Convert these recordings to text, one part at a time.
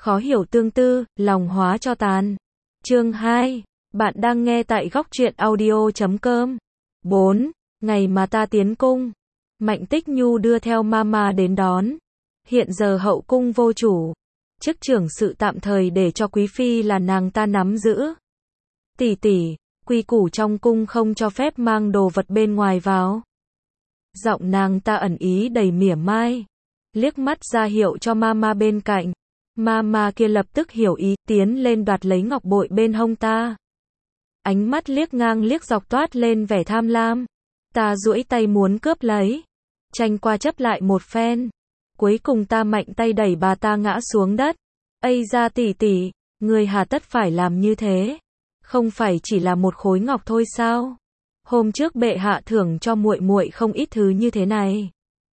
khó hiểu tương tư, lòng hóa cho tàn. Chương 2. Bạn đang nghe tại góc truyện audio.com. 4. Ngày mà ta tiến cung. Mạnh Tích Nhu đưa theo mama đến đón. Hiện giờ hậu cung vô chủ. Chức trưởng sự tạm thời để cho quý phi là nàng ta nắm giữ. Tỷ tỷ, quy củ trong cung không cho phép mang đồ vật bên ngoài vào. Giọng nàng ta ẩn ý đầy mỉa mai. Liếc mắt ra hiệu cho mama bên cạnh. Mama kia lập tức hiểu ý, tiến lên đoạt lấy ngọc bội bên hông ta. Ánh mắt liếc ngang liếc dọc toát lên vẻ tham lam. Ta duỗi tay muốn cướp lấy. Tranh qua chấp lại một phen. Cuối cùng ta mạnh tay đẩy bà ta ngã xuống đất. Ây da tỷ tỷ, người hà tất phải làm như thế. Không phải chỉ là một khối ngọc thôi sao? Hôm trước bệ hạ thưởng cho muội muội không ít thứ như thế này.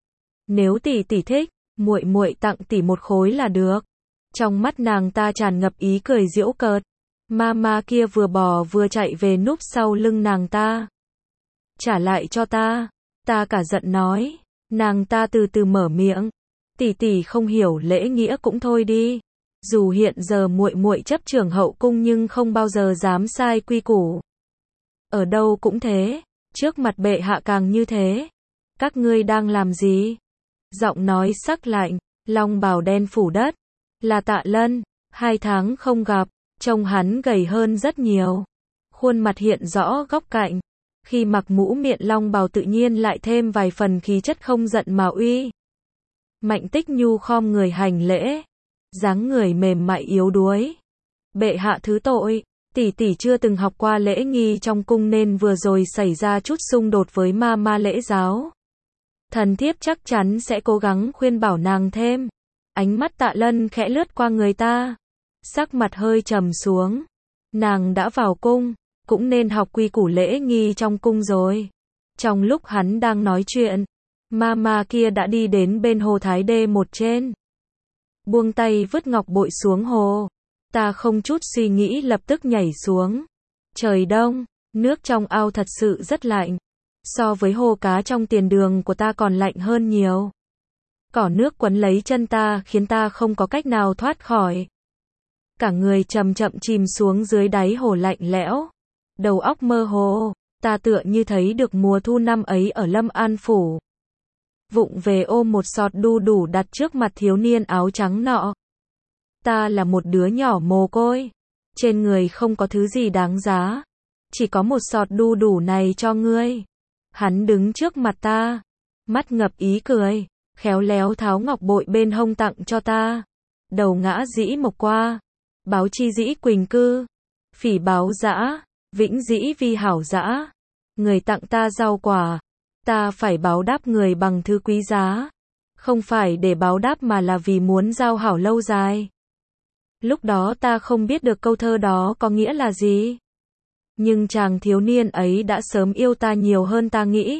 Nếu tỷ tỷ thích, muội muội tặng tỷ một khối là được. Trong mắt nàng ta tràn ngập ý cười giễu cợt. Mama kia vừa bò vừa chạy về núp sau lưng nàng ta. Trả lại cho ta. Ta cả giận nói. Nàng ta từ từ mở miệng. Tỷ tỷ không hiểu lễ nghĩa cũng thôi đi. Dù hiện giờ muội muội chấp trưởng hậu cung nhưng không bao giờ dám sai quy củ. Ở đâu cũng thế, trước mặt bệ hạ càng như thế. Các ngươi đang làm gì? Giọng nói sắc lạnh, long bào đen phủ đất. Là Tạ Lân, 2 tháng không gặp, trông hắn gầy hơn rất nhiều. Khuôn mặt hiện rõ góc cạnh. Khi mặc mũ miệng long bào tự nhiên lại thêm vài phần khí chất không giận mà uy. Mạnh Tích Nhu khom người hành lễ. Dáng người mềm mại yếu đuối. Bệ hạ thứ tội, tỷ tỷ chưa từng học qua lễ nghi trong cung nên vừa rồi xảy ra chút xung đột với ma lễ giáo. Thần thiếp chắc chắn sẽ cố gắng khuyên bảo nàng thêm. Ánh mắt Tạ Lân khẽ lướt qua người ta. Sắc mặt hơi trầm xuống. Nàng đã vào cung, cũng nên học quy củ lễ nghi trong cung rồi. Trong lúc hắn đang nói chuyện, mama kia đã đi đến bên hồ Thái Đê một trên. Buông tay vứt ngọc bội xuống hồ. Ta không chút suy nghĩ lập tức nhảy xuống. Trời đông, nước trong ao thật sự rất lạnh. So với hồ cá trong tiền đường của ta còn lạnh hơn nhiều. Cỏ nước quấn lấy chân ta khiến ta không có cách nào thoát khỏi. Cả người chậm chậm chìm xuống dưới đáy hồ lạnh lẽo. Đầu óc mơ hồ, ta tựa như thấy được mùa thu năm ấy ở Lâm An Phủ. Vụng về ôm một sọt đu đủ đặt trước mặt thiếu niên áo trắng nọ. Ta là một đứa nhỏ mồ côi. Trên người không có thứ gì đáng giá. Chỉ có một sọt đu đủ này cho ngươi. Hắn đứng trước mặt ta. Mắt ngập ý cười. Khéo léo tháo ngọc bội bên hông tặng cho ta. Đầu ngã dĩ mộc qua. Báo chi dĩ quỳnh cư. Phỉ báo dã. Vĩnh dĩ vi hảo dã. Người tặng ta rau quả. Ta phải báo đáp người bằng thứ quý giá. Không phải để báo đáp mà là vì muốn giao hảo lâu dài. Lúc đó ta không biết được câu thơ đó có nghĩa là gì. Nhưng chàng thiếu niên ấy đã sớm yêu ta nhiều hơn ta nghĩ.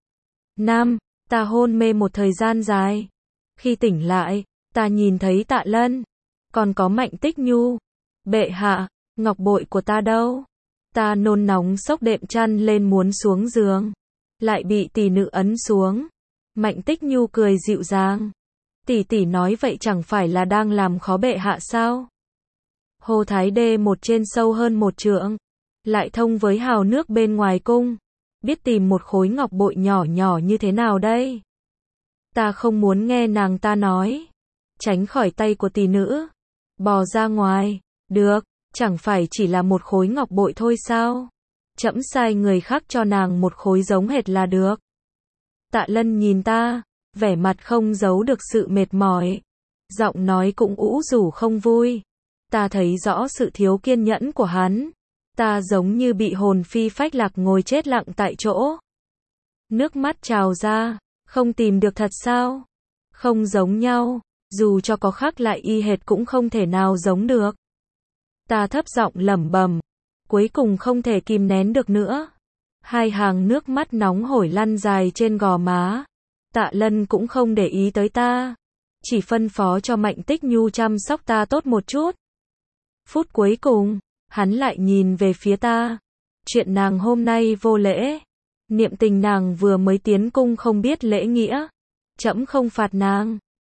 Ta hôn mê một thời gian dài. Khi tỉnh lại, ta nhìn thấy Tạ Lân. Còn có Mạnh Tích Nhu. Bệ hạ, ngọc bội của ta đâu? Ta nôn nóng xốc đệm chăn lên muốn xuống giường. Lại bị tỷ nữ ấn xuống. Mạnh Tích Nhu cười dịu dàng. Tỷ tỷ nói vậy chẳng phải là đang làm khó bệ hạ sao? Hồ Thái Đê một trên sâu hơn 1 trượng. Lại thông với hào nước bên ngoài cung. Biết tìm một khối ngọc bội nhỏ nhỏ như thế nào đây? Ta không muốn nghe nàng ta nói. Tránh khỏi tay của tỷ nữ. Bò ra ngoài. Được, chẳng phải chỉ là một khối ngọc bội thôi sao? Trẫm sai người khác cho nàng một khối giống hệt là được. Tạ Lân nhìn ta, vẻ mặt không giấu được sự mệt mỏi. Giọng nói cũng ủ rũ không vui. Ta thấy rõ sự thiếu kiên nhẫn của hắn. Ta giống như bị hồn phi phách lạc ngồi chết lặng tại chỗ. Nước mắt trào ra, không tìm được thật sao? Không giống nhau, dù cho có khác lại y hệt cũng không thể nào giống được. Ta thấp giọng lẩm bẩm, cuối cùng không thể kìm nén được nữa. 2 hàng nước mắt nóng hổi lăn dài trên gò má. Tạ Lân cũng không để ý tới ta, chỉ phân phó cho Mạnh Tích Nhu chăm sóc ta tốt một chút. Phút cuối cùng, hắn lại nhìn về phía ta. Chuyện nàng hôm nay vô lễ. Niệm tình nàng vừa mới tiến cung không biết lễ nghĩa. Trẫm không phạt nàng.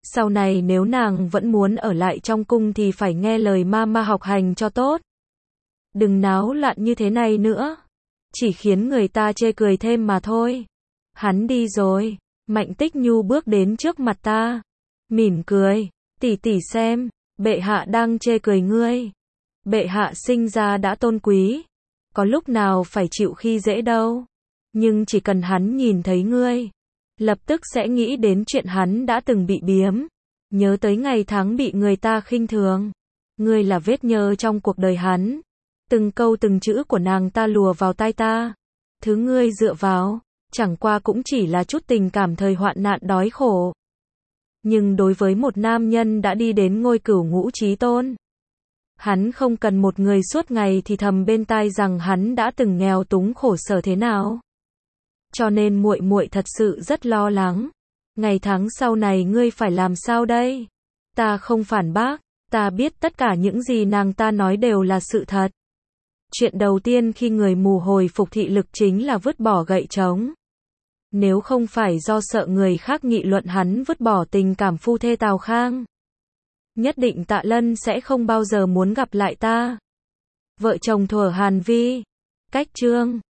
Sau này nếu nàng vẫn muốn ở lại trong cung thì phải nghe lời mama học hành cho tốt. Đừng náo loạn như thế này nữa. Chỉ khiến người ta chê cười thêm mà thôi. Hắn đi rồi. Mạnh Tích Nhu bước đến trước mặt ta. Mỉm cười. Tỷ tỷ xem. Bệ hạ đang chê cười ngươi. Bệ hạ sinh ra đã tôn quý. Có lúc nào phải chịu khi dễ đâu. Nhưng chỉ cần hắn nhìn thấy ngươi, lập tức sẽ nghĩ đến chuyện hắn đã từng bị biếm. Nhớ tới ngày tháng bị người ta khinh thường. Ngươi là vết nhơ trong cuộc đời hắn. Từng câu từng chữ của nàng ta lùa vào tai ta. Thứ ngươi dựa vào, chẳng qua cũng chỉ là chút tình cảm thời hoạn nạn đói khổ. Nhưng đối với một nam nhân đã đi đến ngôi cửu ngũ chí tôn, hắn không cần một người suốt ngày thì thầm bên tai rằng hắn đã từng nghèo túng khổ sở thế nào. Cho nên muội muội thật sự rất lo lắng. Ngày tháng sau này ngươi phải làm sao đây? Ta không phản bác, ta biết tất cả những gì nàng ta nói đều là sự thật. Chuyện đầu tiên khi người mù hồi phục thị lực chính là vứt bỏ gậy trống. Nếu không phải do sợ người khác nghị luận hắn vứt bỏ tình cảm phu thê Tào Khang, nhất định Tạ Lân sẽ không bao giờ muốn gặp lại ta. Vợ chồng thuở Hàn Vi. Cách chương